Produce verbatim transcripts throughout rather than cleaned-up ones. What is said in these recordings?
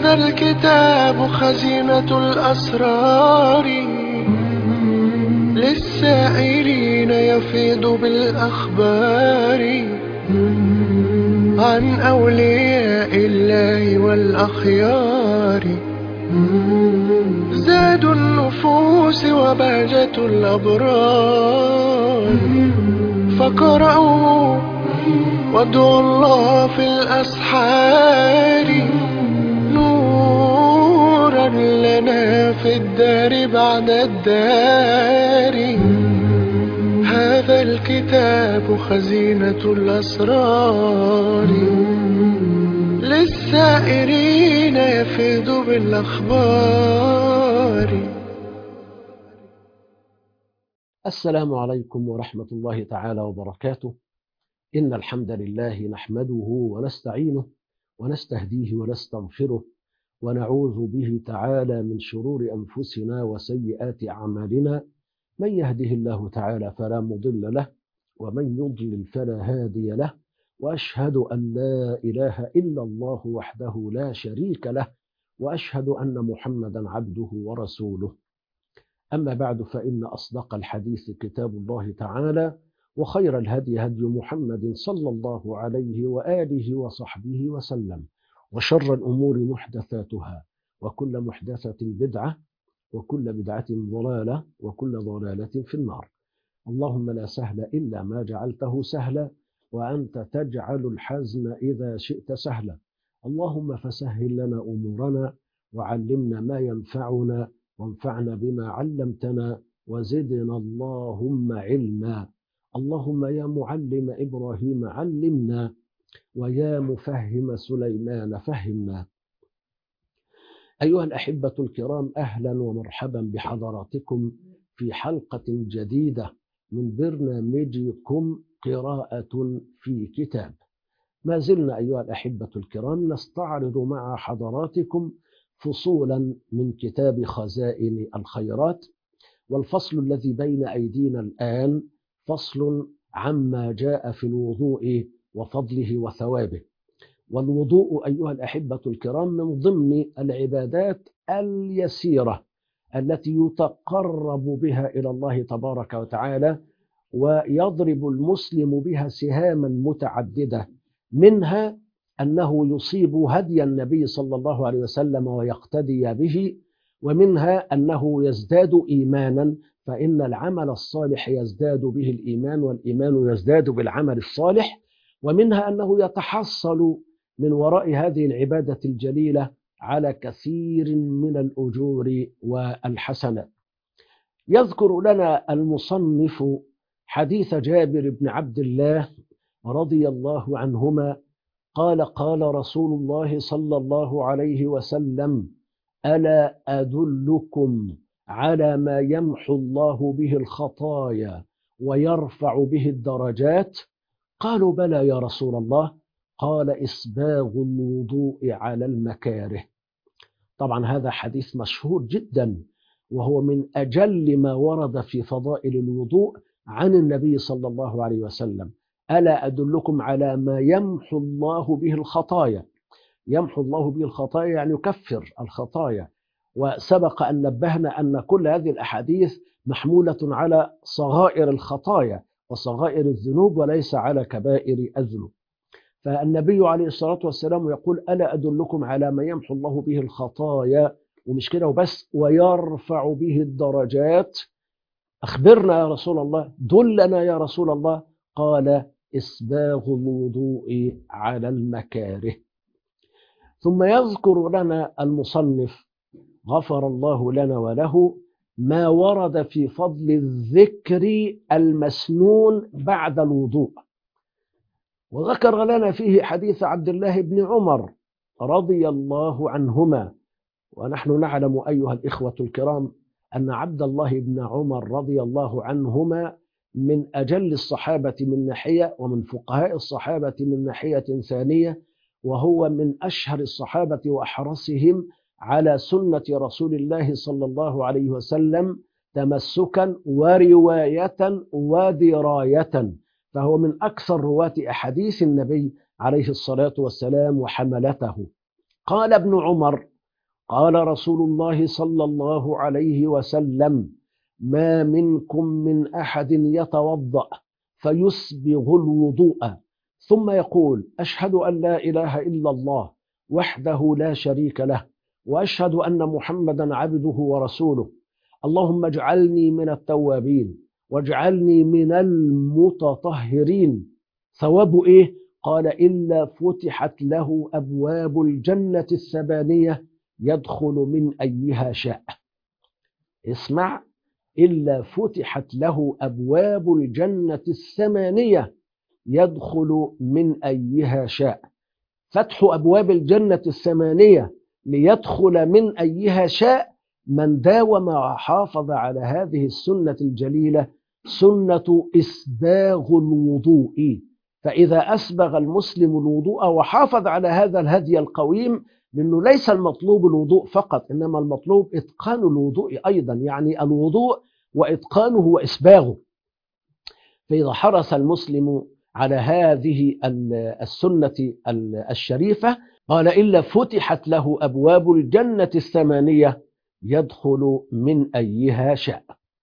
هذا الكتاب خزينة الأسرار، للسائلين يفيض بالأخبار عن أولياء الله والأخيار. زاد النفوس وبهجة الأبرار، فقرأوا وادعوا الله في الأسحار، نورا لنا في الدار بعد الدار. هذا الكتاب خزينة الأسرار، للسائرين يفيض بالأخبار. السلام عليكم ورحمة الله تعالى وبركاته. إن الحمد لله نحمده ونستعينه ونستهديه ونستغفره، ونعوذ به تعالى من شرور أنفسنا وسيئات أعمالنا. من يهده الله تعالى فلا مضل له، ومن يضلل فلا هادي له، وأشهد أن لا إله إلا الله وحده لا شريك له، وأشهد أن محمدا عبده ورسوله. أما بعد، فإن أصدق الحديث كتاب الله تعالى، وخير الهدي هدي محمد صلى الله عليه وآله وصحبه وسلم، وشر الأمور محدثاتها، وكل محدثة بدعة، وكل بدعة ضلالة، وكل ضلالة في النار. اللهم لا سهل إلا ما جعلته سهلا، وأنت تجعل الحزن إذا شئت سهلا. اللهم فسهل لنا أمورنا، وعلمنا ما ينفعنا، وانفعنا بما علمتنا، وزدنا اللهم علما. اللهم يا معلم إبراهيم علمنا، ويا مفهم سليمان فهمنا. أيها الأحبة الكرام، أهلا ومرحبا بحضراتكم في حلقة جديدة من برنامجكم قراءة في كتاب. ما زلنا أيها الأحبة الكرام نستعرض مع حضراتكم فصولا من كتاب خزائن الخيرات، والفصل الذي بين أيدينا الآن فصل عما جاء في الوضوء وفضله وثوابه. والوضوء أيها الأحبة الكرام من ضمن العبادات اليسيرة التي يتقرب بها إلى الله تبارك وتعالى، ويضرب المسلم بها سهاما متعددة، منها أنه يصيب هدي النبي صلى الله عليه وسلم ويقتدي به، ومنها أنه يزداد إيمانا، فإن العمل الصالح يزداد به الإيمان، والإيمان يزداد بالعمل الصالح، ومنها أنه يتحصل من وراء هذه العبادة الجليلة على كثير من الأجور والحسنات. يذكر لنا المصنف حديث جابر بن عبد الله رضي الله عنهما قال: قال رسول الله صلى الله عليه وسلم: ألا أدلكم على ما يمحو الله به الخطايا ويرفع به الدرجات؟ قالوا: بلى يا رسول الله. قال: إسباغ الوضوء على المكاره. طبعا هذا حديث مشهور جدا، وهو من أجل ما ورد في فضائل الوضوء عن النبي صلى الله عليه وسلم. ألا أدلكم على ما يمحو الله به الخطايا. يمحو الله به الخطايا يعني يكفر الخطايا، وسبق أن نبهنا أن كل هذه الأحاديث محمولة على صغائر الخطايا وصغائر الذنوب، وليس على كبائر الذنوب. فالنبي عليه الصلاة والسلام يقول: ألا أدلكم على ما يمحو الله به الخطايا، ومش كده وبس، ويرفع به الدرجات. أخبرنا يا رسول الله، دلنا يا رسول الله. قال: إسباغ الوضوء على المكاره. ثم يذكر لنا المصنف غفر الله لنا وله ما ورد في فضل الذكر المسنون بعد الوضوء، وذكر لنا فيه حديث عبد الله بن عمر رضي الله عنهما. ونحن نعلم أيها الإخوة الكرام أن عبد الله بن عمر رضي الله عنهما من أجل الصحابة من ناحية، ومن فقهاء الصحابة من ناحية ثانية، وهو من أشهر الصحابة وأحرصهم على سنة رسول الله صلى الله عليه وسلم تمسكا ورواية ودراية، فهو من أكثر رواة أحاديث النبي عليه الصلاة والسلام وحملته. قال ابن عمر قال رسول الله صلى الله عليه وسلم: ما منكم من أحد يتوضأ فيسبغ الوضوء ثم يقول: أشهد أن لا إله إلا الله وحده لا شريك له وأشهد أن محمدا عبده ورسوله، اللهم اجعلني من التوابين واجعلني من المتطهرين، ثوابه إيه؟ قال: إلا فتحت له أبواب الجنة الثمانية يدخل من أيها شاء. اسمع: إلا فتحت له أبواب الجنة الثمانية يدخل من أيها شاء. فتح أبواب الجنة الثمانية ليدخل من أيها شاء من داوم وحافظ على هذه السنة الجليلة، سنة إسباغ الوضوء. فإذا أسبغ المسلم الوضوء وحافظ على هذا الهدي القويم، لأنه ليس المطلوب الوضوء فقط، إنما المطلوب إتقان الوضوء أيضا، يعني الوضوء وإتقانه وإسباغه. فإذا حرص المسلم على هذه السنة الشريفة، قال: إلا فتحت له أبواب الجنة الثمانية يدخل من أيها شاء.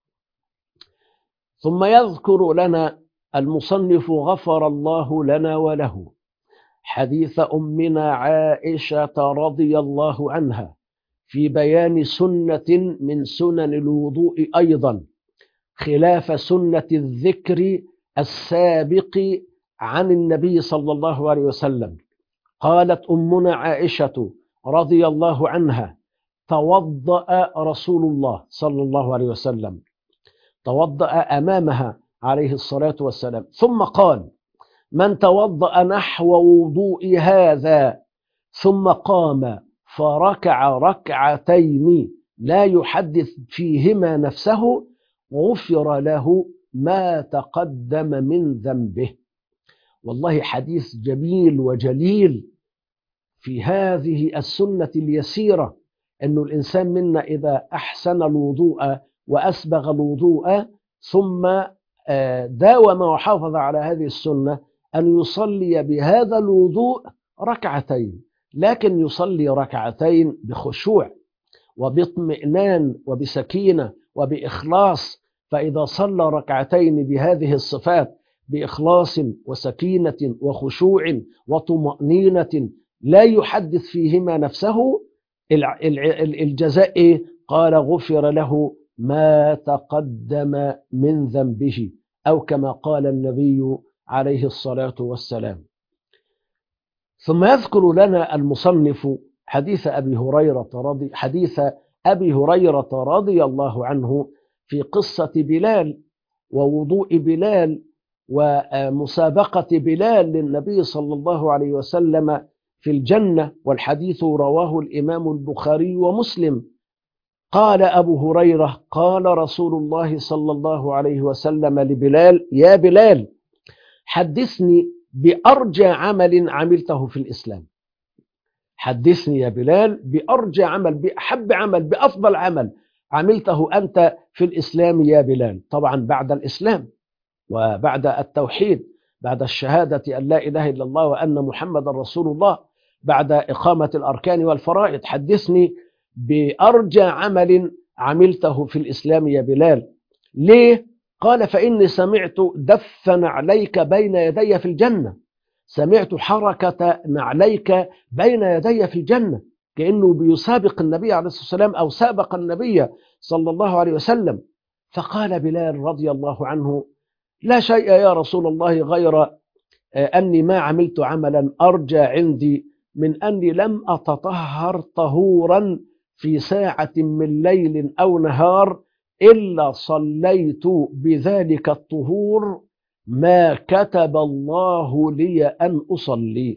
ثم يذكر لنا المصنف غفر الله لنا وله حديث أمنا عائشة رضي الله عنها في بيان سنة من سنن الوضوء أيضا، خلاف سنة الذكر السابق عن النبي صلى الله عليه وسلم. قالت أمنا عائشة رضي الله عنها: توضأ رسول الله صلى الله عليه وسلم، توضأ أمامها عليه الصلاة والسلام، ثم قال: من توضأ نحو وضوء هذا ثم قام فركع ركعتين لا يحدث فيهما نفسه غفر له ما تقدم من ذنبه. والله حديث جميل وجليل في هذه السنة اليسيرة، أن الإنسان منا إذا أحسن الوضوء وأسبغ الوضوء ثم داوم وحافظ على هذه السنة، أن يصلي بهذا الوضوء ركعتين، لكن يصلي ركعتين بخشوع وباطمئنان وبسكينة وبإخلاص. فإذا صلى ركعتين بهذه الصفات بإخلاص وسكينة وخشوع وطمأنينة لا يحدث فيهما نفسه، الجزاء قال: غفر له ما تقدم من ذنبه، أو كما قال النبي عليه الصلاة والسلام. ثم يذكر لنا المصنف حديث أبي هريرة رضي حديث أبي هريرة رضي الله عنه في قصة بلال ووضوء بلال ومسابقة بلال للنبي صلى الله عليه وسلم في الجنة، والحديث رواه الإمام البخاري ومسلم. قال أبو هريرة: قال رسول الله صلى الله عليه وسلم لبلال: يا بلال، حدثني بأرجى عمل عملته في الإسلام. حدثني يا بلال بأرجى عمل، بأحب عمل، بأفضل عمل عملته أنت في الإسلام يا بلال. طبعا بعد الإسلام وبعد التوحيد، بعد الشهادة أن لا إله إلا الله وأن محمد رسول الله، بعد إقامة الأركان والفرائض، حدثني بأرجى عمل عملته في الإسلام يا بلال. ليه؟ قال: فإني سمعت دف نعليك بين يدي في الجنة، سمعت حركة نعليك بين يدي في الجنة، كأنه بيسابق النبي عليه الصلاة والسلام أو سابق النبي صلى الله عليه وسلم. فقال بلال رضي الله عنه: لا شيء يا رسول الله غير أني ما عملت عملا أرجى عندي من أني لم أتطهر طهورا في ساعة من ليل أو نهار إلا صليت بذلك الطهور ما كتب الله لي أن أصلي.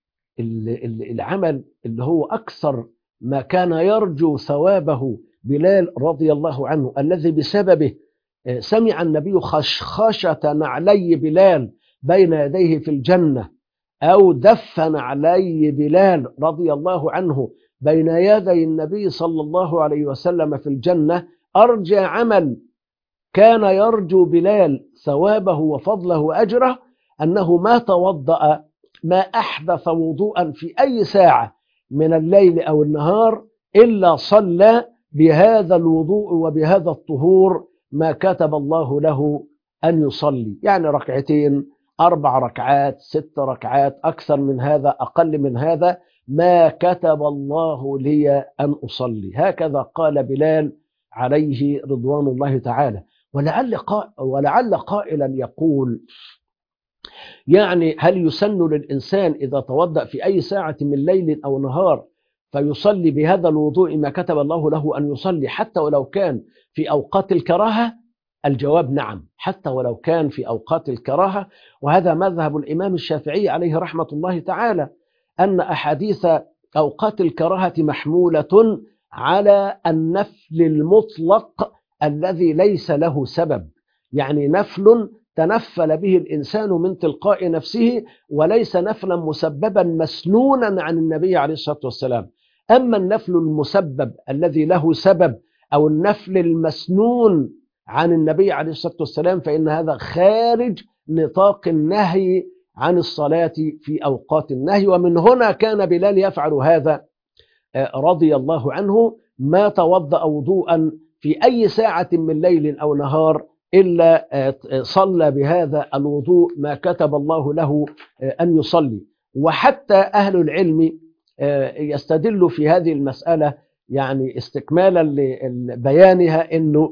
العمل اللي هو أكثر ما كان يرجو ثوابه بلال رضي الله عنه، الذي بسببه سمع النبي خشخشة نعلي بلال بين يديه في الجنة، أو دفن علي بلال رضي الله عنه بين يدي النبي صلى الله عليه وسلم في الجنة. أرجى عمل كان يرجو بلال ثوابه وفضله وأجره أنه ما توضأ، ما أحدث وضوءا في أي ساعة من الليل أو النهار إلا صلى بهذا الوضوء وبهذا الطهور ما كتب الله له أن يصلي، يعني ركعتين، أربع ركعات، ست ركعات، أكثر من هذا، أقل من هذا، ما كتب الله لي أن أصلي. هكذا قال بلال عليه رضوان الله تعالى. ولعل قائل ولعل قائلا يقول: يعني هل يسن للإنسان إذا توضأ في أي ساعة من ليل أو نهار فيصلي بهذا الوضوء ما كتب الله له أن يصلي حتى ولو كان في أوقات الكراهة؟ الجواب نعم، حتى ولو كان في أوقات الكراهة. وهذا مذهب الإمام الشافعي عليه رحمة الله تعالى، أن أحاديث أوقات الكراهة محمولة على النفل المطلق الذي ليس له سبب، يعني نفل تنفل به الإنسان من تلقاء نفسه وليس نفلا مسببا مسنونا عن النبي عليه الصلاة والسلام. أما النفل المسبب الذي له سبب أو النفل المسنون عن النبي عليه الصلاة والسلام فإن هذا خارج نطاق النهي عن الصلاة في أوقات النهي. ومن هنا كان بلال يفعل هذا رضي الله عنه، ما توضأ وضوءا في أي ساعة من ليل أو نهار إلا صلى بهذا الوضوء ما كتب الله له أن يصلي. وحتى أهل العلم يستدل في هذه المسألة، يعني استكمالا لبيانها، أنه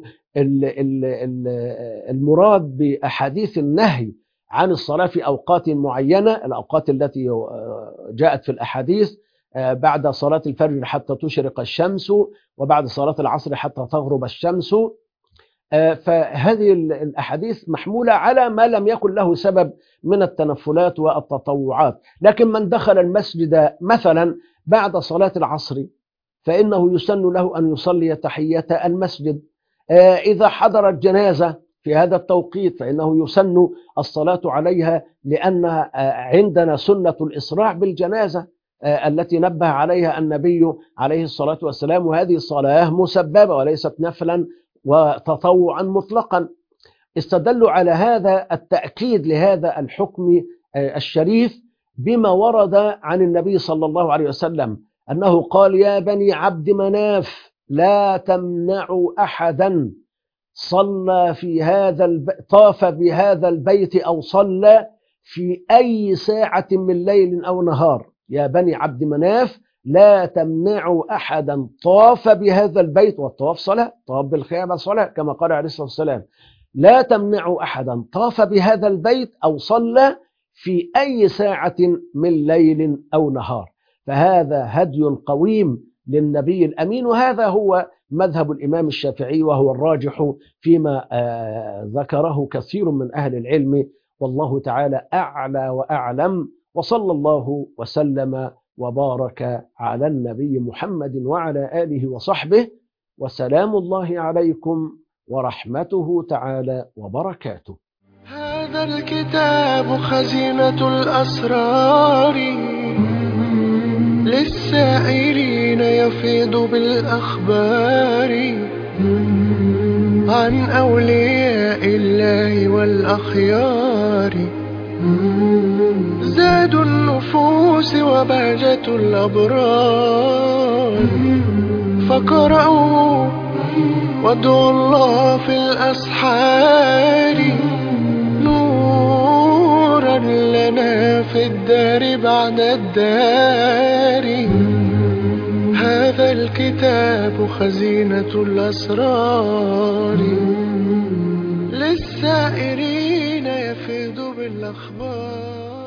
المراد بأحاديث النهي عن الصلاة في أوقات معينة، الأوقات التي جاءت في الأحاديث بعد صلاة الفجر حتى تشرق الشمس، وبعد صلاة العصر حتى تغرب الشمس، فهذه الأحاديث محمولة على ما لم يكن له سبب من التنفلات والتطوعات. لكن من دخل المسجد مثلا بعد صلاة العصر فإنه يسن له أن يصلي تحية المسجد. إذا حضرت جنازة في هذا التوقيت فإنه يسن الصلاة عليها، لأن عندنا سنة الإسراع بالجنازة التي نبه عليها النبي عليه الصلاة والسلام، وهذه الصلاة مسببة وليست نفلا وتطوعا مطلقا. استدلوا على هذا التأكيد لهذا الحكم الشريف بما ورد عن النبي صلى الله عليه وسلم أنه قال: يا بني عبد مناف لا تمنعوا أحدا صلى في هذا الب... طاف بهذا البيت أو صلى في أي ساعة من ليل أو نهار. يا بني عبد مناف لا تمنعوا أحدا طاف بهذا البيت، والطواف صلاة، طواف بالخيمة صلاة كما قال عليه الصلاة والسلام. لا تمنعوا أحدا طاف بهذا البيت أو صلى في أي ساعة من ليل أو نهار. فهذا هدي قويم للنبي الأمين، وهذا هو مذهب الإمام الشافعي، وهو الراجح فيما ذكره كثير من أهل العلم، والله تعالى أعلى وأعلم. وصلى الله وسلم وبارك على النبي محمد وعلى آله وصحبه، وسلام الله عليكم ورحمته تعالى وبركاته. هذا الكتاب خزينة الأسرار للسائلين يفيض بالأخبار عن أولياء الله والأخيار، زاد النفوس وبهجة الأبرار. فقرأوا وادعوا الله في الأسحار نورا لنا في الدار بعد الدار. هذا الكتاب خزينة الأسرار للسائرين يفيض بالأخبار.